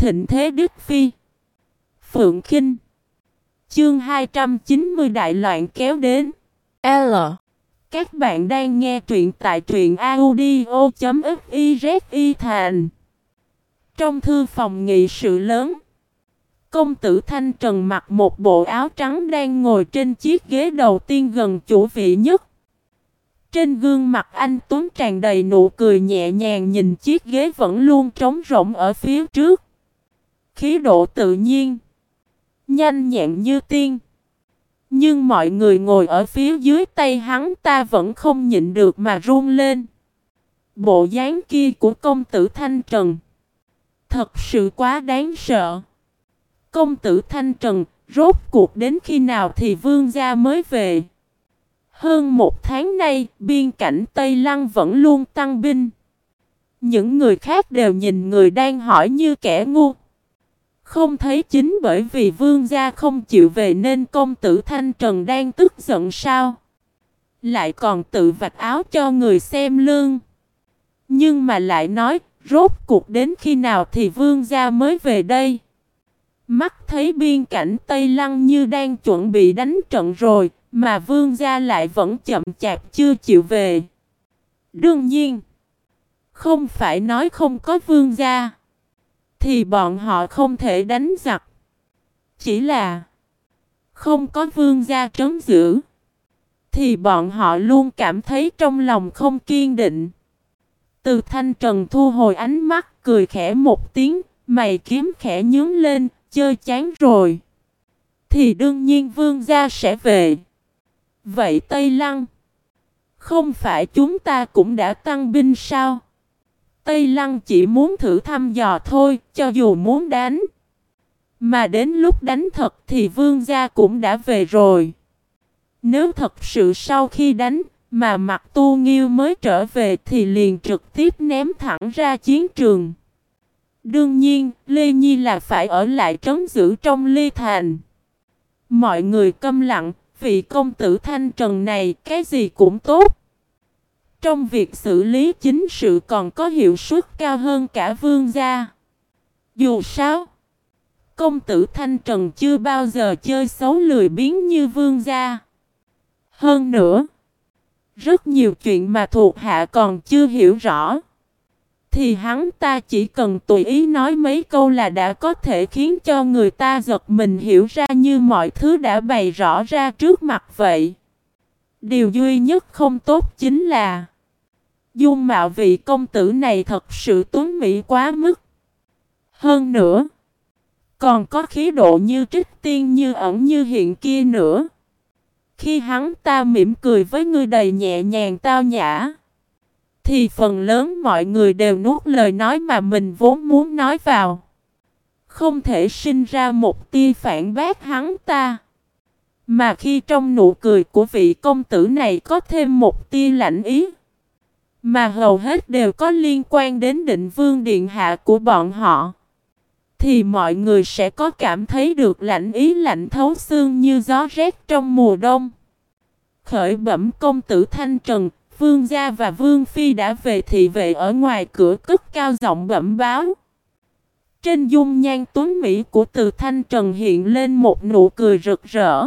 thịnh thế Đức Phi. Phượng Khinh. Chương 290 đại loạn kéo đến. L. Các bạn đang nghe truyện tại truyện audio.fiz Thành. Trong thư phòng nghị sự lớn, công tử Thanh Trần mặc một bộ áo trắng đang ngồi trên chiếc ghế đầu tiên gần chủ vị nhất. Trên gương mặt anh tuấn tràn đầy nụ cười nhẹ nhàng nhìn chiếc ghế vẫn luôn trống rỗng ở phía trước. Khí độ tự nhiên, nhanh nhẹn như tiên. Nhưng mọi người ngồi ở phía dưới tay hắn ta vẫn không nhịn được mà run lên. Bộ dáng kia của công tử Thanh Trần thật sự quá đáng sợ. Công tử Thanh Trần, rốt cuộc đến khi nào thì vương gia mới về? Hơn một tháng nay, biên cảnh Tây Lăng vẫn luôn tăng binh. Những người khác đều nhìn người đang hỏi như kẻ ngu. Không thấy chính bởi vì vương gia không chịu về nên công tử Thanh Trần đang tức giận sao? Lại còn tự vạch áo cho người xem lương. Nhưng mà lại nói, rốt cuộc đến khi nào thì vương gia mới về đây? Mắt thấy biên cảnh Tây Lăng như đang chuẩn bị đánh trận rồi, mà vương gia lại vẫn chậm chạp chưa chịu về. Đương nhiên, không phải nói không có vương gia thì bọn họ không thể đánh giặc. Chỉ là không có vương gia trấn giữ thì bọn họ luôn cảm thấy trong lòng không kiên định. Từ Thanh Trần thu hồi ánh mắt, cười khẽ một tiếng, mày kiếm khẽ nhướng lên, chơi chán rồi thì đương nhiên vương gia sẽ về. Vậy Tây Lăng, không phải chúng ta cũng đã tăng binh sao? Tây Lăng chỉ muốn thử thăm dò thôi, cho dù muốn đánh. Mà đến lúc đánh thật thì vương gia cũng đã về rồi. Nếu thật sự sau khi đánh mà Mặc Tu Nghiêu mới trở về thì liền trực tiếp ném thẳng ra chiến trường. Đương nhiên, Lê Nhi là phải ở lại trấn giữ trong Ly Thành. Mọi người câm lặng, vị công tử Thanh Trần này cái gì cũng tốt. Trong việc xử lý chính sự còn có hiệu suất cao hơn cả vương gia. Dù sao, công tử Thanh Trần chưa bao giờ chơi xấu lười biếng như vương gia. Hơn nữa, rất nhiều chuyện mà thuộc hạ còn chưa hiểu rõ thì hắn ta chỉ cần tùy ý nói mấy câu là đã có thể khiến cho người ta giật mình hiểu ra như mọi thứ đã bày rõ ra trước mặt vậy. Điều duy nhất không tốt chính là dung mạo vị công tử này thật sự tuấn mỹ quá mức. Hơn nữa, còn có khí độ như trích tiên như ẩn như hiện kia nữa. Khi hắn ta mỉm cười với người đầy nhẹ nhàng tao nhã thì phần lớn mọi người đều nuốt lời nói mà mình vốn muốn nói vào. Không thể sinh ra một tia phản bác hắn ta. Mà khi trong nụ cười của vị công tử này có thêm một tia lạnh ý, mà hầu hết đều có liên quan đến Định Vương điện hạ của bọn họ, thì mọi người sẽ có cảm thấy được lạnh ý lạnh thấu xương như gió rét trong mùa đông. Khởi bẩm công tử Thanh Trần, vương gia và vương phi đã về thị vệ ở ngoài cửa cất cao giọng bẩm báo. Trên dung nhan tuấn mỹ của Từ Thanh Trần hiện lên một nụ cười rực rỡ.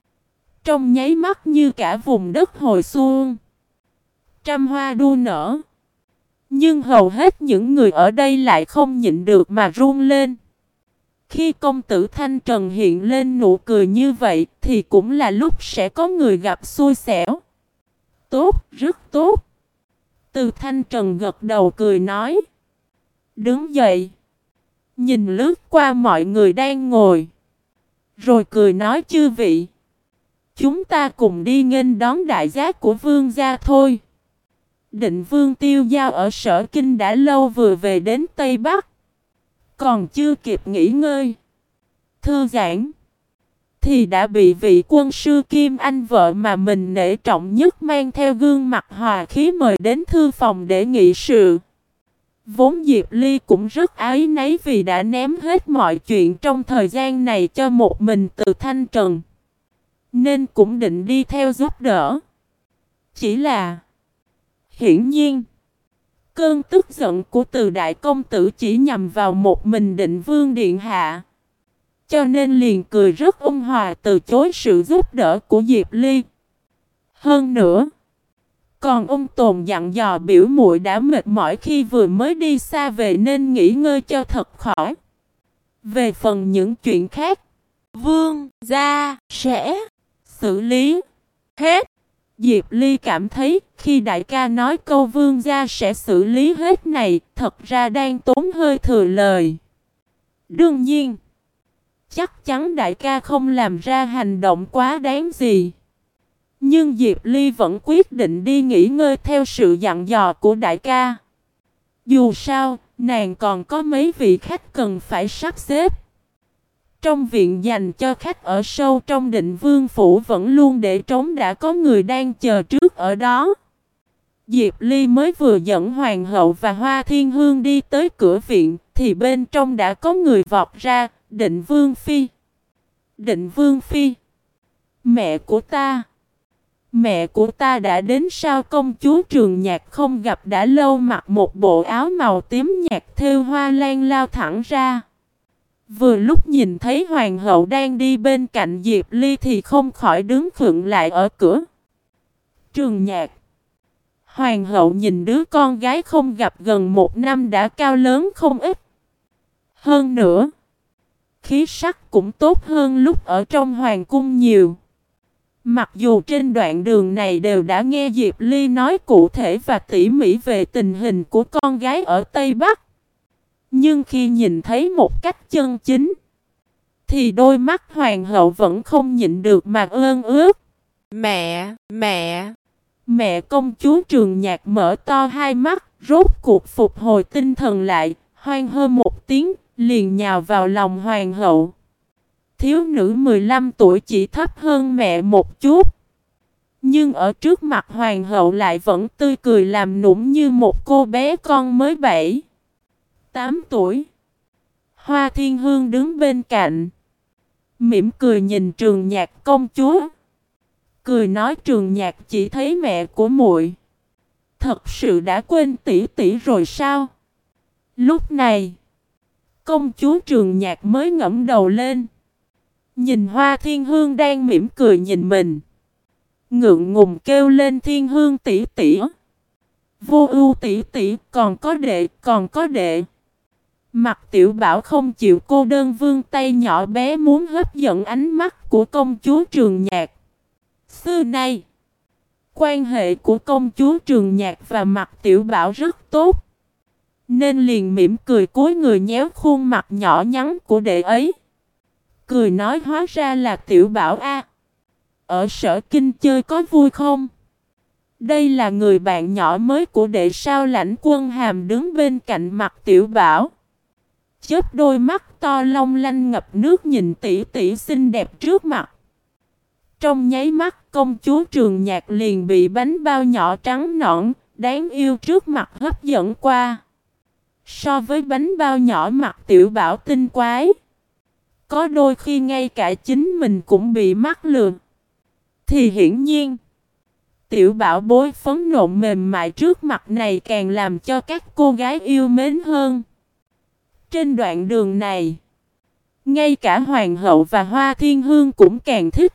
Trong nháy mắt như cả vùng đất hồi xuân, trăm hoa đua nở. Nhưng hầu hết những người ở đây lại không nhịn được mà run lên. Khi công tử Thanh Trần hiện lên nụ cười như vậy thì cũng là lúc sẽ có người gặp xui xẻo. Tốt, rất tốt. Từ Thanh Trần gật đầu cười nói. Đứng dậy, nhìn lướt qua mọi người đang ngồi, rồi cười nói chư vị, chúng ta cùng đi nghênh đón đại giác của vương gia thôi. Định Vương Tiêu Giao ở Sở Kinh đã lâu vừa về đến Tây Bắc, còn chưa kịp nghỉ ngơi, thư giãn, thì đã bị vị quân sư Kim Anh vợ mà mình nể trọng nhất mang theo gương mặt hòa khí mời đến thư phòng để nghị sự. Vốn Diệp Ly cũng rất áy náy vì đã ném hết mọi chuyện trong thời gian này cho một mình Từ Thanh Trần, nên cũng định đi theo giúp đỡ. Chỉ là hiển nhiên, Cơn tức giận của Từ đại công tử chỉ nhằm vào một mình Định Vương điện hạ, cho nên liền cười rất ôn hòa từ chối sự giúp đỡ của Diệp Ly. Hơn nữa, còn ôn tồn dặn dò biểu muội đã mệt mỏi khi vừa mới đi xa về nên nghỉ ngơi cho thật khỏi. Về phần những chuyện khác, Vương gia sẽ xử lý hết. Diệp Ly cảm thấy khi đại ca nói câu Vương gia sẽ xử lý hết này, thật ra đang tốn hơi thừa lời. Đương nhiên, chắc chắn đại ca không làm ra hành động quá đáng gì. Nhưng Diệp Ly vẫn quyết định đi nghỉ ngơi theo sự dặn dò của đại ca. Dù sao, nàng còn có mấy vị khách cần phải sắp xếp. Trong viện dành cho khách ở sâu trong Định Vương phủ vẫn luôn để trống, đã có người đang chờ trước ở đó. Diệp Ly mới vừa dẫn Hoàng hậu và Hoa Thiên Hương đi tới cửa viện thì bên trong đã có người vọt ra. Định Vương phi, Định Vương phi, mẹ của ta. Mẹ của ta đã đến sao? Công chúa Trường Nhạc không gặp đã lâu, mặc một bộ áo màu tím nhạt thêu hoa lan lao thẳng ra. Vừa lúc nhìn thấy hoàng hậu đang đi bên cạnh Diệp Ly thì không khỏi đứng khựng lại ở cửa. Trường Nhạc. Hoàng hậu nhìn đứa con gái không gặp gần 1 năm đã cao lớn không ít. Hơn nữa, khí sắc cũng tốt hơn lúc ở trong hoàng cung nhiều. Mặc dù trên đoạn đường này đều đã nghe Diệp Ly nói cụ thể và tỉ mỉ về tình hình của con gái ở Tây Bắc, nhưng khi nhìn thấy một cách chân chính thì đôi mắt hoàng hậu vẫn không nhịn được mà ương ướt. Mẹ, mẹ! Mẹ công chúa Trường Nhạc mở to hai mắt, rốt cuộc phục hồi tinh thần lại, hoan hô một tiếng, liền nhào vào lòng hoàng hậu. Thiếu nữ 15 tuổi chỉ thấp hơn mẹ một chút, nhưng ở trước mặt hoàng hậu lại vẫn tươi cười làm nũng như một cô bé con mới 7, 8 tuổi. Hoa Thiên Hương đứng bên cạnh, mỉm cười nhìn Trường Nhạc công chúa, cười nói: Trường Nhạc chỉ thấy mẹ của muội, thật sự đã quên tỷ tỷ rồi sao? Lúc này, công chúa Trường Nhạc mới ngẩng đầu lên, nhìn Hoa Thiên Hương đang mỉm cười nhìn mình, ngượng ngùng kêu lên: Thiên Hương tỷ tỷ, Vô Ưu tỷ tỷ, còn có đệ. Mặt Tiểu Bảo không chịu cô đơn vươn tay nhỏ bé muốn hấp dẫn ánh mắt của công chúa Trường Nhạc. Xưa nay, quan hệ của công chúa Trường Nhạc và Mặt Tiểu Bảo rất tốt, nên liền mỉm cười cúi người nhéo khuôn mặt nhỏ nhắn của đệ ấy, cười nói: hóa ra là Tiểu Bảo a. Ở Sở Kinh chơi có vui không? Đây là người bạn nhỏ mới của đệ sao? Lãnh Quân Hàm đứng bên cạnh Mặt Tiểu Bảo, chớp đôi mắt to long lanh ngập nước nhìn tỷ tỷ xinh đẹp trước mặt. Trong nháy mắt, công chúa Trường Nhạc liền bị bánh bao nhỏ trắng nõn, đáng yêu trước mặt hấp dẫn qua. So với bánh bao nhỏ Mặt Tiểu Bảo tinh quái, có đôi khi ngay cả chính mình cũng bị mắc lừa, thì hiển nhiên, Tiểu Bảo bối phấn nộn mềm mại trước mặt này càng làm cho các cô gái yêu mến hơn. Trên đoạn đường này, ngay cả Hoàng hậu và Hoa Thiên Hương cũng càng thích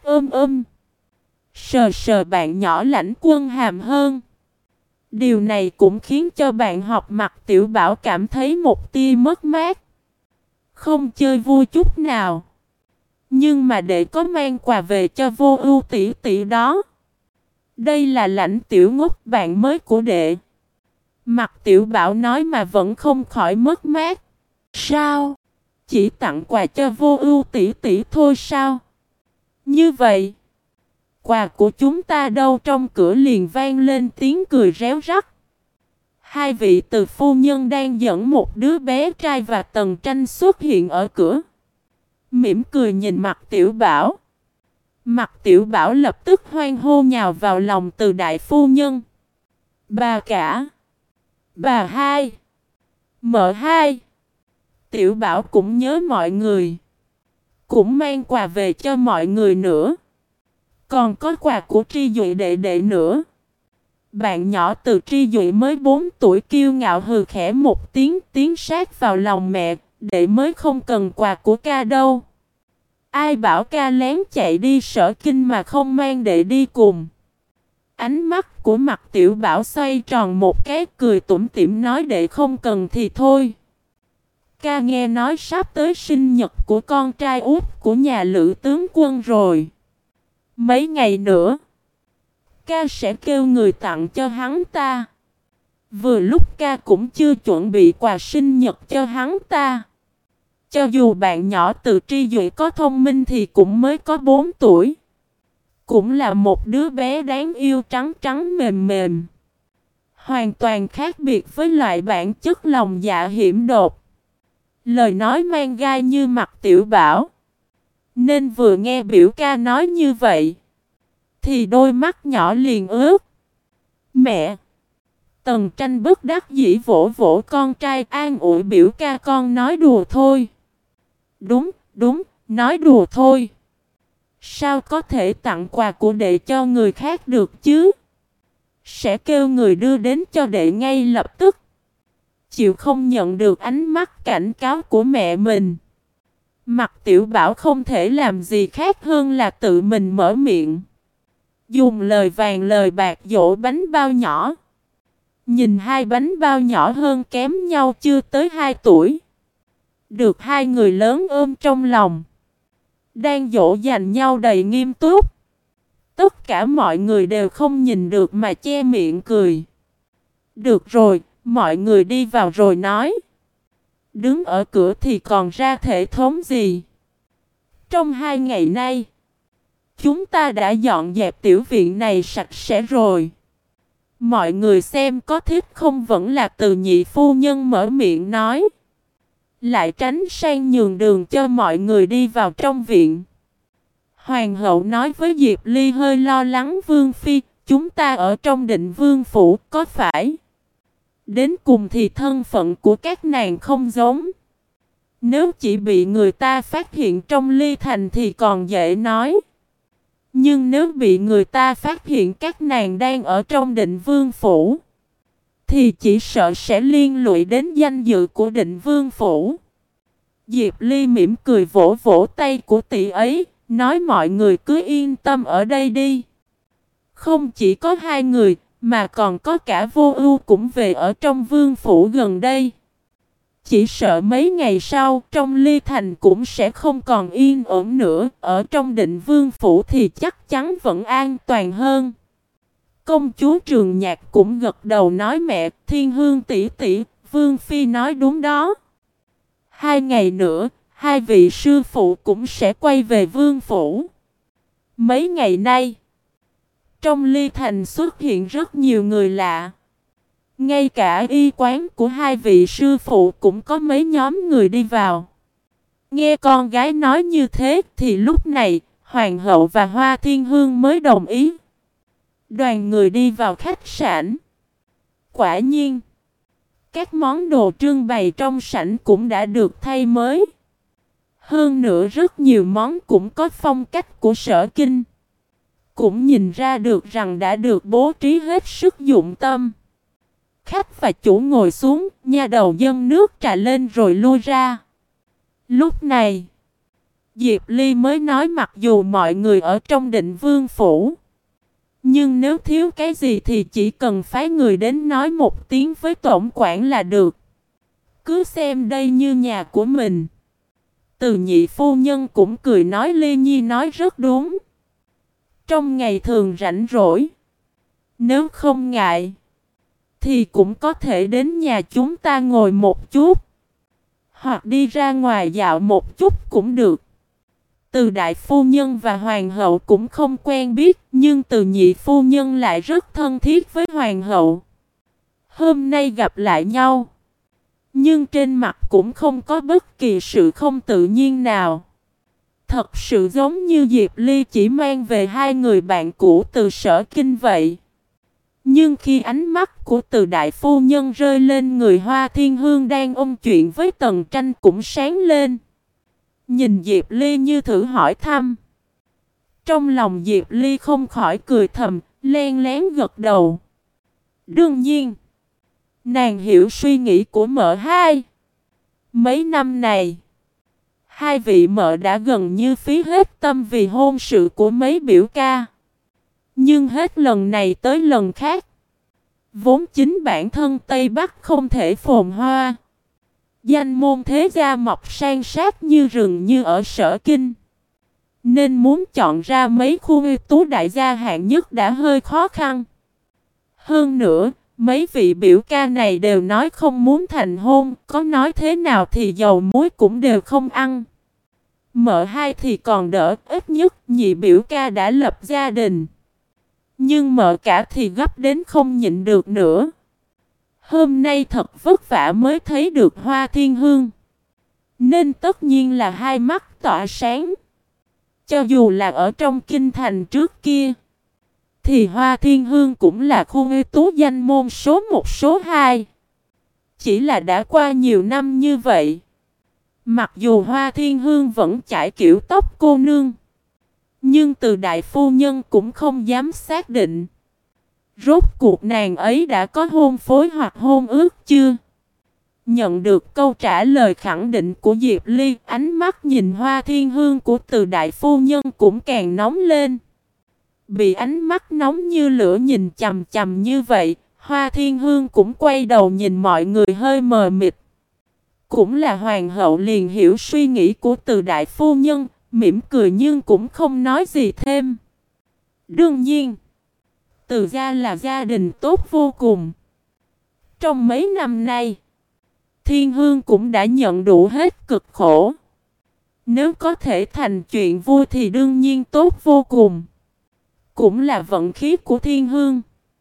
sờ sờ bạn nhỏ Lãnh Quân Hàm hơn. Điều này cũng khiến cho bạn học Mặt Tiểu Bảo cảm thấy một tia mất mát, không chơi vui chút nào. Nhưng mà đệ có mang quà về cho Vô Ưu tỷ tỷ đó. Đây là Lãnh Tiểu Ngốc, bạn mới của đệ. Mặt Tiểu Bảo nói mà vẫn không khỏi mất mát. Sao? Chỉ tặng quà cho Vô Ưu tỷ tỷ thôi sao? Như vậy, quà của chúng ta đâu? Trong cửa liền vang lên tiếng cười réo rắt. Hai vị từ phu nhân đang dẫn một đứa bé trai và Tần Tranh xuất hiện ở cửa, mỉm cười nhìn Mặt Tiểu Bảo. Mặt Tiểu Bảo lập tức hoan hô nhào vào lòng Từ đại phu nhân. Bà cả, bà hai, mợ hai. Tiểu Bảo cũng nhớ mọi người, cũng mang quà về cho mọi người nữa. Còn có quà của Tri Duệ đệ đệ nữa. Bạn nhỏ Từ Tri Duệ mới 4 tuổi kiêu ngạo hừ khẽ một tiếng, tiến sát vào lòng mẹ, đệ mới không cần quà của ca đâu. Ai bảo ca lén chạy đi Sở Kinh mà không mang đệ đi cùng. Ánh mắt của Mặt Tiểu Bảo xoay tròn một cái, cười tủm tỉm nói đệ không cần thì thôi. Ca nghe nói sắp tới sinh nhật của con trai út của nhà Lữ tướng quân rồi. Mấy ngày nữa, ca sẽ kêu người tặng cho hắn ta. Vừa lúc ca cũng chưa chuẩn bị quà sinh nhật cho hắn ta. Cho dù bạn nhỏ Từ Tri Duệ có thông minh thì cũng mới có 4 tuổi. Cũng là một đứa bé đáng yêu trắng trắng mềm mềm. Hoàn toàn khác biệt với loại bản chất lòng dạ hiểm độc. Lời nói mang gai như Mặt Tiểu Bảo. Nên vừa nghe biểu ca nói như vậy, thì đôi mắt nhỏ liền ướt. Mẹ! Tần Tranh bất đắc dĩ vỗ vỗ con trai an ủi biểu ca con nói đùa thôi. Đúng, đúng, nói đùa thôi. Sao có thể tặng quà của đệ cho người khác được chứ? Sẽ kêu người đưa đến cho đệ ngay lập tức. Chịu không nhận được ánh mắt cảnh cáo của mẹ mình. Mặt Tiểu Bảo không thể làm gì khác hơn là tự mình mở miệng. Dùng lời vàng lời bạc dỗ bánh bao nhỏ. Nhìn hai bánh bao nhỏ hơn kém nhau chưa tới 2 tuổi. Được hai người lớn ôm trong lòng. Đang dỗ dành nhau đầy nghiêm túc. Tất cả mọi người đều không nhìn được mà che miệng cười. Được rồi, mọi người đi vào rồi nói. Đứng ở cửa thì còn ra thể thống gì? Trong 2 ngày nay, chúng ta đã dọn dẹp tiểu viện này sạch sẽ rồi. Mọi người xem có thích không, vẫn là Từ nhị phu nhân mở miệng nói. Lại tránh sang nhường đường cho mọi người đi vào trong viện. Hoàng hậu nói với Diệp Ly hơi lo lắng Vương Phi, chúng ta ở trong Định Vương phủ có phải? Đến cùng thì thân phận của các nàng không giống. Nếu chỉ bị người ta phát hiện trong Ly Thành thì còn dễ nói. Nhưng nếu bị người ta phát hiện các nàng đang ở trong Định Vương phủ, thì chỉ sợ sẽ liên lụy đến danh dự của Định Vương phủ. Diệp Ly mỉm cười vỗ vỗ tay của tỷ ấy, nói mọi người cứ yên tâm ở đây đi. Không chỉ có 2 người, mà còn có cả Vô Ưu cũng về ở trong vương phủ gần đây. Chỉ sợ mấy ngày sau trong Ly Thành cũng sẽ không còn yên ổn nữa. Ở trong Định Vương phủ thì chắc chắn vẫn an toàn hơn. Công chúa Trường Nhạc cũng gật đầu nói mẹ, Thiên Hương tỷ tỷ, Vương Phi nói đúng đó. 2 ngày nữa, 2 vị sư phụ cũng sẽ quay về vương phủ. Mấy ngày nay, trong Ly Thành xuất hiện rất nhiều người lạ. Ngay cả y quán của 2 vị sư phụ cũng có mấy nhóm người đi vào. Nghe con gái nói như thế thì lúc này, Hoàng hậu và Hoa Thiên Hương mới đồng ý. Đoàn người đi vào khách sạn. Quả nhiên, các món đồ trưng bày trong sảnh cũng đã được thay mới. Hơn nữa rất nhiều món cũng có phong cách của Sở Kinh. Cũng nhìn ra được rằng đã được bố trí hết sức dụng tâm. Khách và chủ ngồi xuống, nha đầu dâng nước trà lên rồi lui ra. Lúc này, Diệp Ly mới nói mặc dù mọi người ở trong Định Vương phủ, nhưng nếu thiếu cái gì thì chỉ cần phái người đến nói một tiếng với tổng quản là được. Cứ xem đây như nhà của mình. Từ nhị phu nhân cũng cười nói Ly Nhi nói rất đúng. Trong ngày thường rảnh rỗi, nếu không ngại, thì cũng có thể đến nhà chúng ta ngồi một chút. Hoặc đi ra ngoài dạo một chút cũng được. Từ đại phu nhân và hoàng hậu cũng không quen biết, nhưng từ nhị phu nhân lại rất thân thiết với hoàng hậu. Hôm nay gặp lại nhau, nhưng trên mặt cũng không có bất kỳ sự không tự nhiên nào. Thật sự giống như Diệp Ly chỉ mang về 2 người bạn cũ từ Sở Kinh vậy. Nhưng khi ánh mắt của từ đại phu nhân rơi lên người Hoa Thiên Hương đang ôn chuyện với Tần Tranh cũng sáng lên. Nhìn Diệp Ly như thử hỏi thăm. Trong lòng Diệp Ly không khỏi cười thầm, len lén gật đầu. Đương nhiên, nàng hiểu suy nghĩ của mợ hai. Mấy năm này, hai vị mợ đã gần như phí hết tâm vì hôn sự của mấy biểu ca. Nhưng hết lần này tới lần khác, vốn chính bản thân Tây Bắc không thể phồn hoa. Danh môn thế gia mọc san sát như rừng như ở Sở Kinh. Nên muốn chọn ra mấy khu ưu tú đại gia hạng nhất đã hơi khó khăn. Hơn nữa, mấy vị biểu ca này đều nói không muốn thành hôn, có nói thế nào thì dầu muối cũng đều không ăn. Mợ hai thì còn đỡ, ít nhất nhị biểu ca đã lập gia đình. Nhưng mợ cả thì gấp đến không nhịn được nữa. Hôm nay thật vất vả mới thấy được Hoa Thiên Hương. Nên tất nhiên là hai mắt tỏa sáng. Cho dù là ở trong kinh thành trước kia, thì Hoa Thiên Hương cũng là khu ưu tú danh môn số 1 số 2. Chỉ là đã qua nhiều năm như vậy, mặc dù Hoa Thiên Hương vẫn chải kiểu tóc cô nương, nhưng từ đại phu nhân cũng không dám xác định rốt cuộc nàng ấy đã có hôn phối hoặc hôn ước chưa. Nhận được câu trả lời khẳng định của Diệp Ly, ánh mắt nhìn Hoa Thiên Hương của từ đại phu nhân cũng càng nóng lên. Bị ánh mắt nóng như lửa nhìn chằm chằm như vậy, Hoa Thiên Hương cũng quay đầu nhìn mọi người hơi mờ mịt. Cũng là hoàng hậu liền hiểu suy nghĩ của từ đại phu nhân, mỉm cười nhưng cũng không nói gì thêm. Đương nhiên, từ gia là gia đình tốt vô cùng. Trong mấy năm nay, Thiên Hương cũng đã nhận đủ hết cực khổ. Nếu có thể thành chuyện vui thì đương nhiên tốt vô cùng. Cũng là vận khí của Thiên Hương.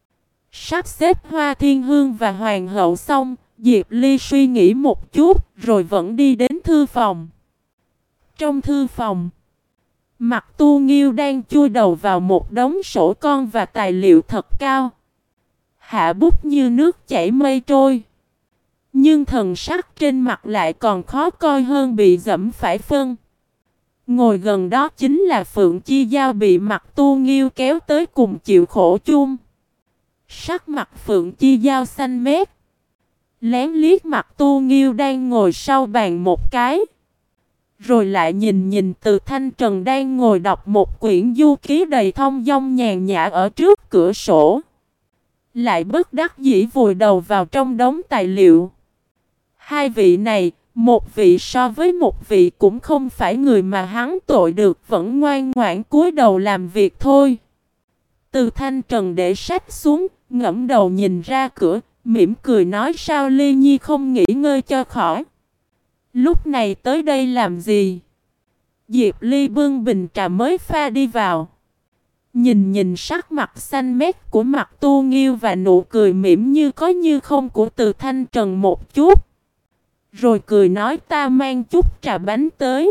Sắp xếp Hoa Thiên Hương và Hoàng hậu xong, Diệp Ly suy nghĩ một chút rồi vẫn đi đến thư phòng. Trong thư phòng, Mặt Tu Nghiêu đang chui đầu vào một đống sổ con và tài liệu thật cao. Hạ bút như nước chảy mây trôi. Nhưng thần sắc trên mặt lại còn khó coi hơn bị dẫm phải phân. Ngồi gần đó chính là Phượng Chi Giao bị Mặt Tu Nghiêu kéo tới cùng chịu khổ chung. Sắc mặt Phượng Chi Giao xanh mét. Lén liếc Mặt Tu Nghiêu đang ngồi sau bàn một cái. Rồi lại nhìn Từ Thanh Trần đang ngồi đọc một quyển du ký đầy thông dong nhàn nhã ở trước cửa sổ. Lại bất đắc dĩ vùi đầu vào trong đống tài liệu. Hai vị này, một vị so với một vị cũng không phải người mà hắn tội được, vẫn ngoan ngoãn cúi đầu làm việc thôi. Từ Thanh Trần để sách xuống, ngẫm đầu nhìn ra cửa, mỉm cười nói sao Ly Nhi không nghỉ ngơi cho khỏi. Lúc này tới đây làm gì? Diệp Ly bưng bình trà mới pha đi vào. Nhìn sắc mặt xanh mét của Mặt Tu Nghiêu và nụ cười mỉm như có như không của Từ Thanh Trần một chút. Rồi cười nói ta mang chút trà bánh tới.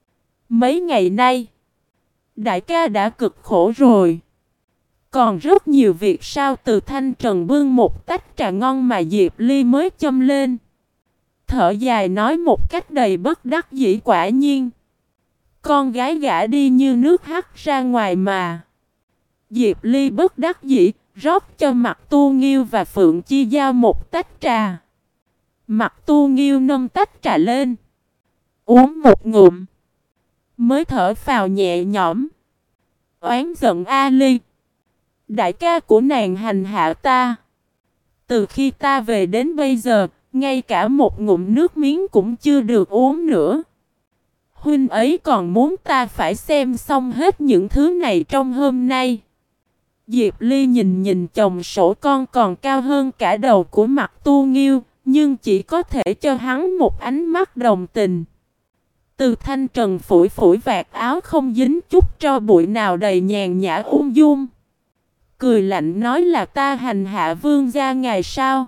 Mấy ngày nay, đại ca đã cực khổ rồi. Còn rất nhiều việc sao. Từ Thanh Trần bưng một tách trà ngon mà Diệp Ly mới châm lên. Thở dài nói một cách đầy bất đắc dĩ quả nhiên. Con gái gả đi như nước hắt ra ngoài mà. Diệp Ly bất đắc dĩ, rót cho Mặt Tu Nghiêu và Phượng Chi Giao một tách trà. Mặt Tu Nghiêu nâng tách trà lên. Uống một ngụm. Mới thở phào nhẹ nhõm. Oán giận A Ly. Đại ca của nàng hành hạ ta. Từ khi ta về đến bây giờ, ngay cả một ngụm nước miếng cũng chưa được uống nữa. Huynh ấy còn muốn ta phải xem xong hết những thứ này trong hôm nay. Diệp Ly nhìn chồng sổ con còn cao hơn cả đầu của Mặt Tu Nghiêu, nhưng chỉ có thể cho hắn một ánh mắt đồng tình. Từ Thanh Trần phủi phủi vạt áo không dính chút tro bụi nào đầy nhàn nhã ung dung. Cười lạnh nói là ta hành hạ vương gia ngài sao?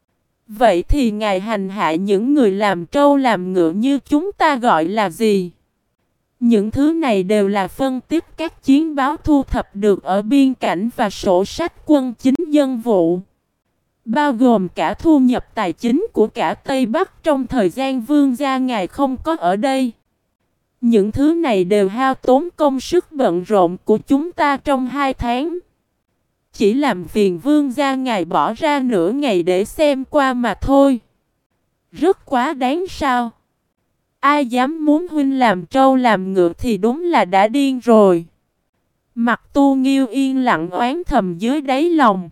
Vậy thì ngài hành hạ những người làm trâu làm ngựa như chúng ta gọi là gì? Những thứ này đều là phân tích các chiến báo thu thập được ở biên cảnh và sổ sách quân chính dân vụ. Bao gồm cả thu nhập tài chính của cả Tây Bắc trong thời gian vương gia ngài không có ở đây. Những thứ này đều hao tốn công sức bận rộn của chúng ta trong 2 tháng. Chỉ làm phiền vương gia ngài bỏ ra nửa ngày để xem qua mà thôi. Rất quá đáng sao? Ai dám muốn huynh làm trâu làm ngựa thì đúng là đã điên rồi. Mặt Tu Nghiêu yên lặng oán thầm dưới đáy lòng.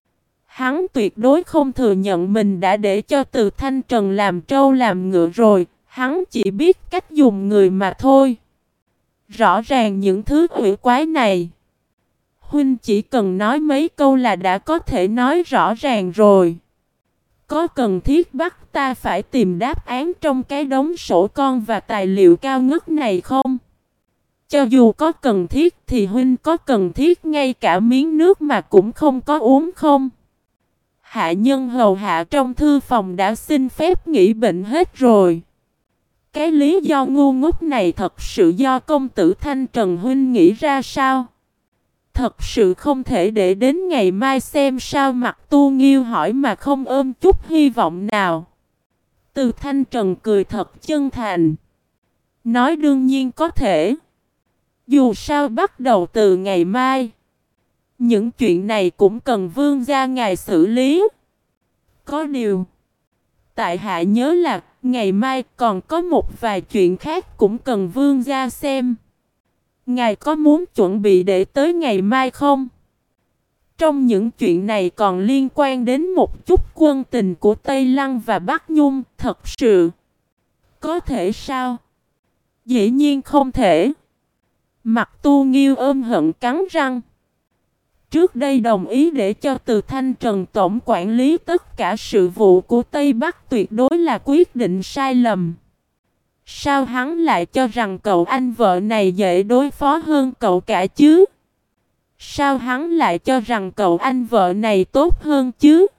Hắn tuyệt đối không thừa nhận mình đã để cho Từ Thanh Trần làm trâu làm ngựa rồi. Hắn chỉ biết cách dùng người mà thôi. Rõ ràng những thứ quỷ quái này, huynh chỉ cần nói mấy câu là đã có thể nói rõ ràng rồi. Có cần thiết bắt ta phải tìm đáp án trong cái đống sổ con và tài liệu cao ngất này không? Cho dù có cần thiết thì huynh có cần thiết ngay cả miếng nước mà cũng không có uống không? Hạ nhân hầu hạ trong thư phòng đã xin phép nghỉ bệnh hết rồi. Cái lý do ngu ngốc này thật sự do công tử Thanh Trần huynh nghĩ ra sao? Thật sự không thể để đến ngày mai xem sao? Mặt Tu Nghiêu hỏi mà không ôm chút hy vọng nào. Từ Thanh Trần cười thật chân thành, nói đương nhiên có thể. Dù sao bắt đầu từ ngày mai, những chuyện này cũng cần vương gia ngài xử lý. Có điều, tại hạ nhớ là ngày mai còn có một vài chuyện khác cũng cần vương gia xem. Ngài có muốn chuẩn bị để tới ngày mai không? Trong những chuyện này còn liên quan đến một chút quân tình của Tây Lăng và Bắc Nhung, thật sự. Có thể sao? Dĩ nhiên không thể. Mặt Tu Nghiêu ôm hận cắn răng. Trước đây đồng ý để cho Từ Thanh Trần tổng quản lý tất cả sự vụ của Tây Bắc tuyệt đối là quyết định sai lầm. Sao hắn lại cho rằng cậu anh vợ này dễ đối phó hơn cậu cả chứ? Sao hắn lại cho rằng cậu anh vợ này tốt hơn chứ?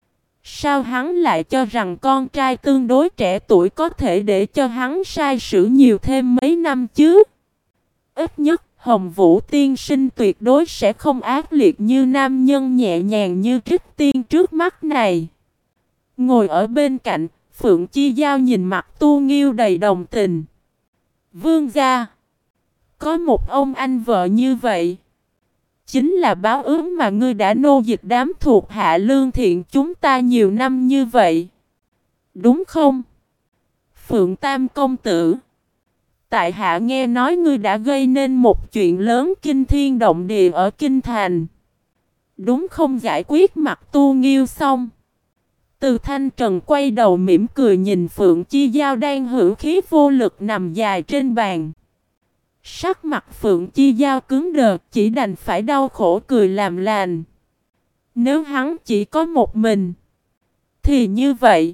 Sao hắn lại cho rằng con trai tương đối trẻ tuổi có thể để cho hắn sai sử nhiều thêm mấy năm chứ? Ít nhất Hồng Vũ tiên sinh tuyệt đối sẽ không ác liệt như nam nhân nhẹ nhàng như Trích Tiên trước mắt này. Ngồi ở bên cạnh, Phượng Chi Giao nhìn mặt Tu Nghiêu đầy đồng tình. Vương gia, có một ông anh vợ như vậy, chính là báo ứng mà ngươi đã nô dịch đám thuộc hạ lương thiện chúng ta nhiều năm như vậy. Đúng không? Phượng Tam công tử, tại hạ nghe nói ngươi đã gây nên một chuyện lớn kinh thiên động địa ở Kinh Thành. Đúng không? Giải quyết mặt Tu Nghiêu xong, Từ Thanh Trần quay đầu mỉm cười nhìn Phượng Chi Giao đang hữu khí vô lực nằm dài trên bàn. Sắc mặt Phượng Chi Giao cứng đờ, chỉ đành phải đau khổ cười làm lành. Nếu hắn chỉ có một mình, thì như vậy,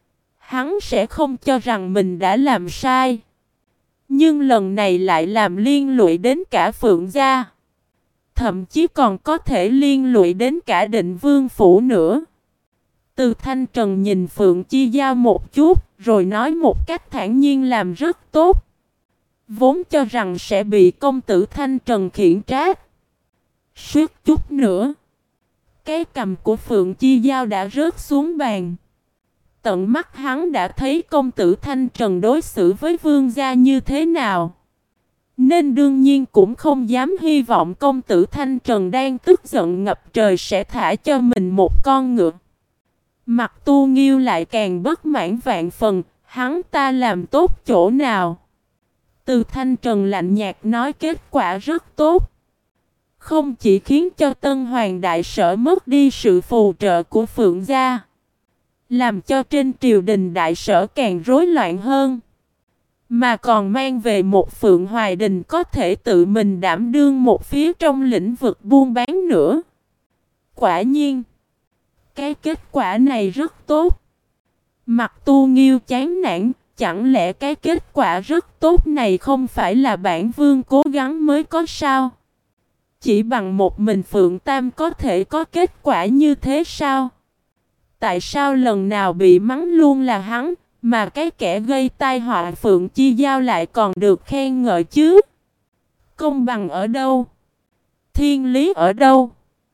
hắn sẽ không cho rằng mình đã làm sai. Nhưng lần này lại làm liên lụy đến cả Phượng gia. Thậm chí còn có thể liên lụy đến cả Định Vương phủ nữa. Từ Thanh Trần nhìn Phượng Chi Giao một chút, rồi nói một cách thản nhiên làm rất tốt. Vốn cho rằng sẽ bị công tử Thanh Trần khiển trách. Suýt chút nữa, cái cằm của Phượng Chi Giao đã rớt xuống bàn. Tận mắt hắn đã thấy công tử Thanh Trần đối xử với vương gia như thế nào, nên đương nhiên cũng không dám hy vọng công tử Thanh Trần đang tức giận ngập trời sẽ thả cho mình một con ngựa. Mặt Tu Nghiêu lại càng bất mãn vạn phần, hắn ta làm tốt chỗ nào? Từ Thanh Trần lạnh nhạt nói kết quả rất tốt. Không chỉ khiến cho Tân Hoàng Đại Sở mất đi sự phù trợ của Phượng gia, làm cho trên triều đình Đại Sở càng rối loạn hơn, mà còn mang về một Phượng Hoài Đình có thể tự mình đảm đương một phía trong lĩnh vực buôn bán nữa. Quả nhiên, cái kết quả này rất tốt. Mặt Tu Nghiêu chán nản, chẳng lẽ cái kết quả rất tốt này không phải là bản vương cố gắng mới có sao? Chỉ bằng một mình Phượng Tam có thể có kết quả như thế sao? Tại sao lần nào bị mắng luôn là hắn, mà cái kẻ gây tai họa Phượng Chi Giao lại còn được khen ngợi chứ? Công bằng ở đâu? Thiên lý ở đâu?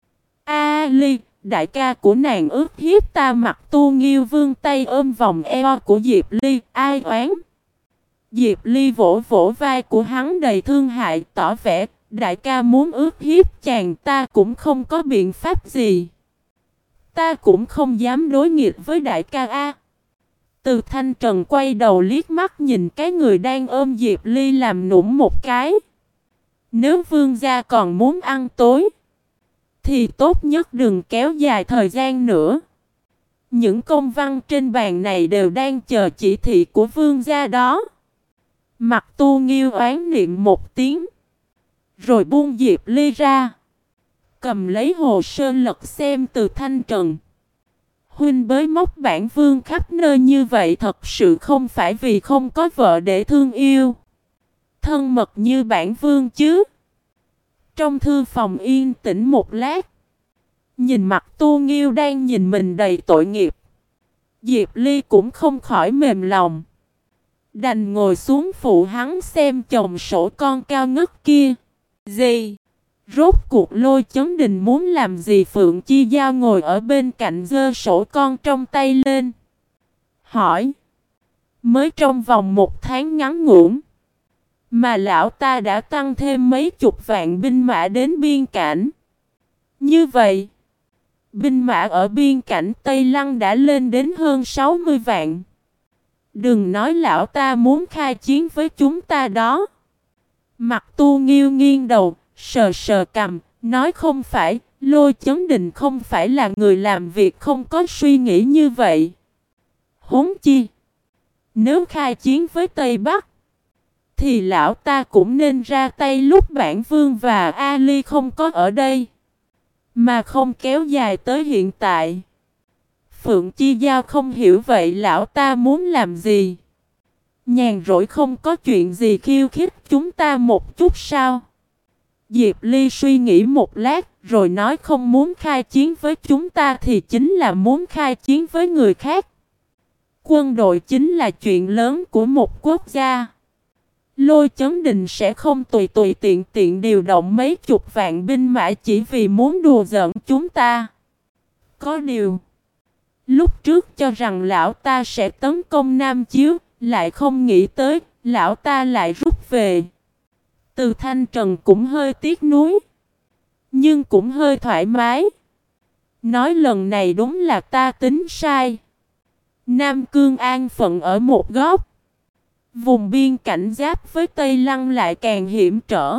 A Ly, đại ca của nàng ức hiếp ta. Mặt Tu Nghiêu vươn tay ôm vòng eo của Diệp Ly, ai oán. Diệp Ly vỗ vỗ vai của hắn đầy thương hại, tỏ vẻ Đại ca muốn ức hiếp chàng ta cũng không có biện pháp gì. Ta cũng không dám đối nghịch với đại ca a. Từ Thanh Trần quay đầu liếc mắt nhìn cái người đang ôm Diệp Ly làm nũng một cái. Nếu vương gia còn muốn ăn tối, thì tốt nhất đừng kéo dài thời gian nữa. Những công văn trên bàn này đều đang chờ chỉ thị của vương gia đó. Mặt Tu Nghiêu oán niệm một tiếng, rồi buông Diệp Ly ra, cầm lấy hồ sơ lật xem. Từ Thanh Trần: huynh bới móc bản vương khắp nơi như vậy thật sự không phải vì không có vợ để thương yêu, thân mật như bản vương chứ? Trong thư phòng yên tĩnh một lát, nhìn mặt Tu Nghiêu đang nhìn mình đầy tội nghiệp, Diệp Ly cũng không khỏi mềm lòng, đành ngồi xuống phụ hắn xem chồng sổ con cao ngất kia. Gì? Rốt cuộc Lôi Chấn Đình muốn làm gì? Phượng Chi Giao ngồi ở bên cạnh giơ sổ con trong tay lên, hỏi: mới trong vòng 1 tháng ngắn ngủn mà lão ta đã tăng thêm mấy chục vạn binh mã đến biên cảnh. Như vậy, binh mã ở biên cảnh Tây Lăng đã lên đến hơn 60 vạn. Đừng nói lão ta muốn khai chiến với chúng ta đó. Mặt Tu Nghiêu nghiêng đầu, sờ sờ cằm, nói: không phải, Lôi Chấn Đình không phải là người làm việc không có suy nghĩ như vậy. Huống chi, nếu khai chiến với Tây Bắc, thì lão ta cũng nên ra tay lúc bản vương và Ali không có ở đây, mà không kéo dài tới hiện tại. Phượng Chi Giao không hiểu vậy lão ta muốn làm gì? Nhàn rỗi không có chuyện gì khiêu khích chúng ta một chút sao? Diệp Ly suy nghĩ một lát rồi nói: không muốn khai chiến với chúng ta thì chính là muốn khai chiến với người khác. Quân đội chính là chuyện lớn của một quốc gia. Lôi Chấn Đình sẽ không tùy tiện điều động mấy chục vạn binh mã chỉ vì muốn đùa giỡn chúng ta. Có điều, lúc trước cho rằng lão ta sẽ tấn công Nam Chiếu, lại không nghĩ tới lão ta lại rút về. Từ Thanh Trần cũng hơi tiếc nuối, nhưng cũng hơi thoải mái, nói: lần này đúng là ta tính sai. Nam Cương an phận ở một góc, vùng biên cảnh giáp với Tây Lăng lại càng hiểm trở.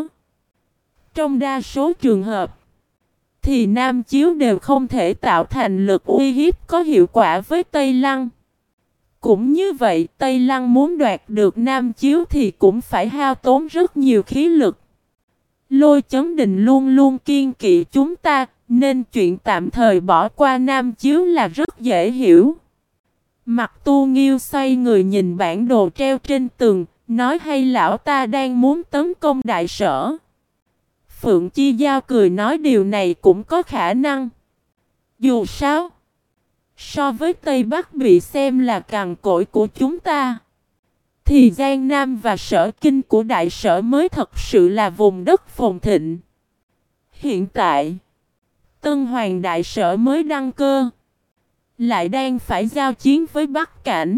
Trong đa số trường hợp thì Nam Chiếu đều không thể tạo thành lực uy hiếp có hiệu quả với Tây Lăng. Cũng như vậy, Tây Lăng muốn đoạt được Nam Chiếu thì cũng phải hao tốn rất nhiều khí lực. Lôi Chấn Đình luôn luôn kiên kỵ chúng ta, nên chuyện tạm thời bỏ qua Nam Chiếu là rất dễ hiểu. Mặt Tu Nghiêu xoay người nhìn bản đồ treo trên tường, nói: hay lão ta đang muốn tấn công đại sở? Phượng Chi Giao cười nói: điều này cũng có khả năng. Dù sao, so với Tây Bắc bị xem là cằn cỗi của chúng ta, thì Giang Nam và Sở Kinh của đại sở mới thật sự là vùng đất phồn thịnh. Hiện tại, Tân Hoàng đại sở mới đăng cơ, lại đang phải giao chiến với Bắc Cảnh.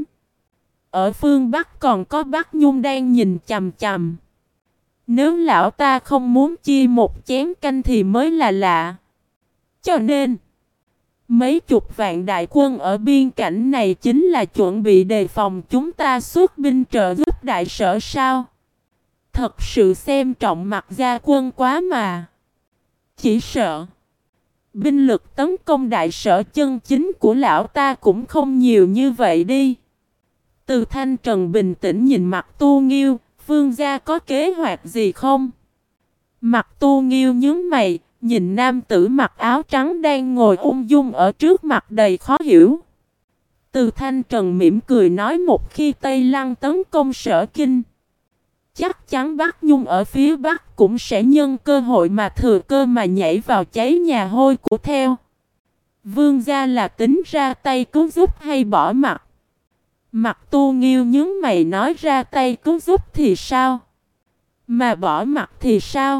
Ở phương Bắc còn có Bắc Nhung đang nhìn chằm chằm. Nếu lão ta không muốn chia một chén canh thì mới là lạ. Cho nên, mấy chục vạn đại quân ở biên cảnh này chính là chuẩn bị đề phòng chúng ta xuất binh trợ giúp đại sở sao? Thật sự xem trọng Mặt Gia quân quá mà. Chỉ sợ binh lực tấn công đại sở chân chính của lão ta cũng không nhiều như vậy đi. Từ Thanh Trần bình tĩnh nhìn Mặt Tu Nghiêu: vương gia có kế hoạch gì không? Mặt Tu Nghiêu nhướng mày, nhìn nam tử mặc áo trắng đang ngồi ung dung ở trước mặt đầy khó hiểu. Từ Thanh Trần mỉm cười nói: một khi Tây Lăng tấn công Sở Kinh, chắc chắn Bắc Nhung ở phía Bắc cũng sẽ nhân cơ hội mà thừa cơ mà nhảy vào cháy nhà hôi của theo. Vương gia là tính ra tay cứu giúp hay bỏ mặt? Mặt Tu Nghiêu nhướng mày nói: ra tay cứu giúp thì sao? Mà bỏ mặt thì sao?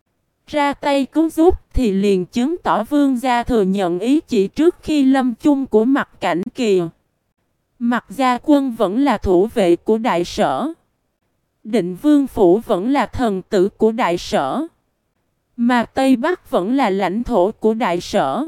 Ra tay cứu giúp thì liền chứng tỏ vương gia thừa nhận ý chỉ trước khi lâm chung của Mặt Cảnh kìa. Mặt Gia quân vẫn là thủ vệ của đại sở. Định Vương Phủ vẫn là thần tử của đại sở. Mà Tây Bắc vẫn là lãnh thổ của Đại Sở.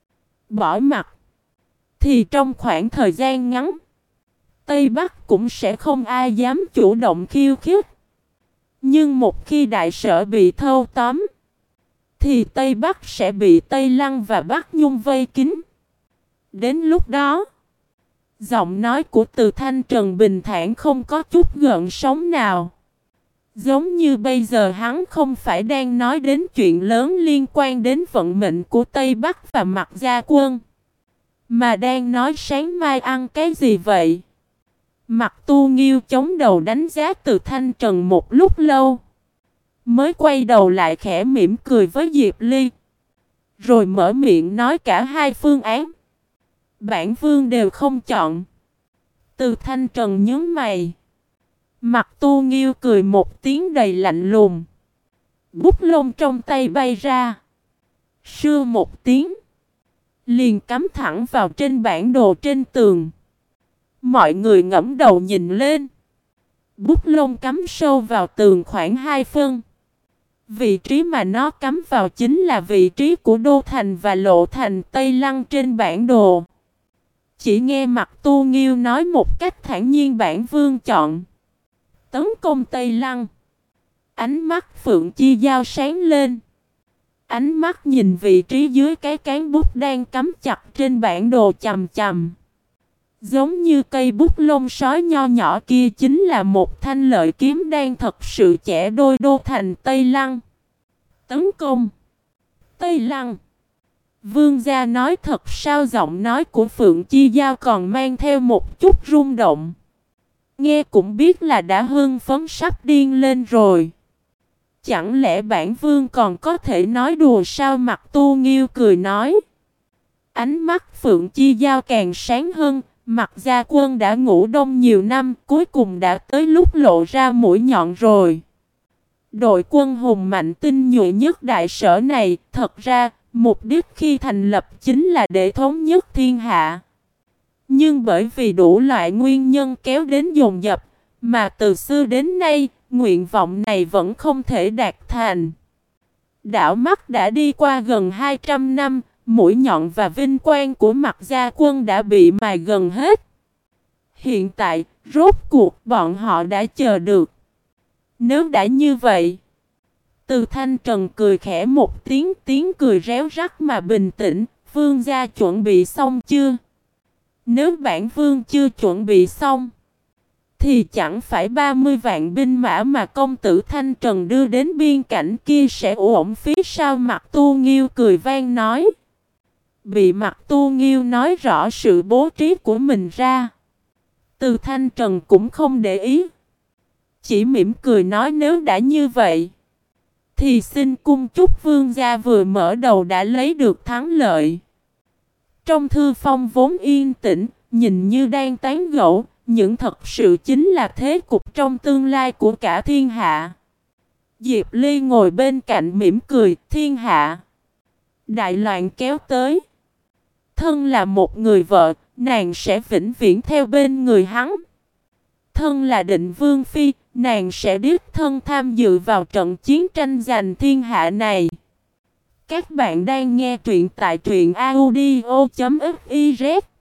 Bỏ mặt thì trong khoảng thời gian ngắn, Tây Bắc cũng sẽ không ai dám chủ động khiêu khích. Nhưng một khi Đại Sở bị thâu tóm, thì Tây Bắc sẽ bị Tây Lăng và Bắc Nhung vây kín. Đến lúc đó, giọng nói của Từ Thanh Trần bình thản không có chút gợn sóng nào. Giống như bây giờ hắn không phải đang nói đến chuyện lớn liên quan đến vận mệnh của Tây Bắc và Mạc Gia Quân, mà đang nói sáng mai ăn cái gì vậy? Mạc Tu Nghiêu chống đầu đánh giá Từ Thanh Trần một lúc lâu, mới quay đầu lại khẽ mỉm cười với Diệp Ly, rồi mở miệng nói cả hai phương án bản vương đều không chọn. Từ Thanh Trần nhướng mày. Mạc Tu Nghiêu cười một tiếng đầy lạnh lùng. Bút lông trong tay bay ra. Sưa một tiếng, liền cắm thẳng vào trên bản đồ trên tường. Mọi người ngẩng đầu nhìn lên. Bút lông cắm sâu vào tường khoảng 2 phân. Vị trí mà nó cắm vào chính là vị trí của Đô Thành và Lộ Thành Tây Lăng trên bản đồ. Chỉ nghe Mạc Tu Nghiêu nói một cách thản nhiên bản vương chọn tấn công Tây Lăng. Ánh mắt Phượng Chi Giao sáng lên. Ánh mắt nhìn vị trí dưới cái cán bút đang cắm chặt trên bản đồ chằm chằm. Giống như cây bút lông sói nho nhỏ kia chính là một thanh lợi kiếm đang thật sự chẻ đôi Đô Thành Tây Lăng. Tấn công Tây Lăng. Vương gia nói thật sao? Giọng nói của Phượng Chi Giao còn mang theo một chút rung động. Nghe cũng biết là đã hưng phấn sắp điên lên rồi. Chẳng lẽ bản vương còn có thể nói đùa sao? Mạc Tu Nghiêu cười nói. Ánh mắt Phượng Chi Giao càng sáng hơn. Mạc Gia Quân đã ngủ đông nhiều năm, cuối cùng đã tới lúc lộ ra mũi nhọn rồi. Đội quân hùng mạnh tinh nhuệ nhất Đại Sở này, thật ra, mục đích khi thành lập chính là để thống nhất thiên hạ. Nhưng bởi vì đủ loại nguyên nhân kéo đến dồn dập, mà từ xưa đến nay, nguyện vọng này vẫn không thể đạt thành. Đảo mắt đã đi qua gần 200 năm, mũi nhọn và vinh quang của Mạc Gia Quân đã bị mài gần hết. Hiện tại, rốt cuộc bọn họ đã chờ được. Nếu đã như vậy, Từ Thanh Trần cười khẽ một tiếng, tiếng cười réo rắt mà bình tĩnh. Vương gia chuẩn bị xong chưa? Nếu bản vương chưa chuẩn bị xong, thì chẳng phải 30 vạn binh mã mà công tử Thanh Trần đưa đến biên cảnh kia sẽ uổng phí sao? Mạc Tu Nghiêu cười vang nói. Bị Mạc Tu Nghiêu nói rõ sự bố trí của mình ra, Từ Thanh Trần cũng không để ý, chỉ mỉm cười nói nếu đã như vậy, thì xin cung chúc vương gia vừa mở đầu đã lấy được thắng lợi. Trong thư phong vốn yên tĩnh, nhìn như đang tán gẫu, nhưng thật sự chính là thế cục trong tương lai của cả thiên hạ. Diệp Ly ngồi bên cạnh mỉm cười, thiên hạ đại loạn kéo tới. Thân là một người vợ, nàng sẽ vĩnh viễn theo bên người hắn. Thân là định vương phi, nàng sẽ đích thân tham dự vào trận chiến tranh giành thiên hạ này. Các bạn đang nghe truyện tại truyện audio.fiz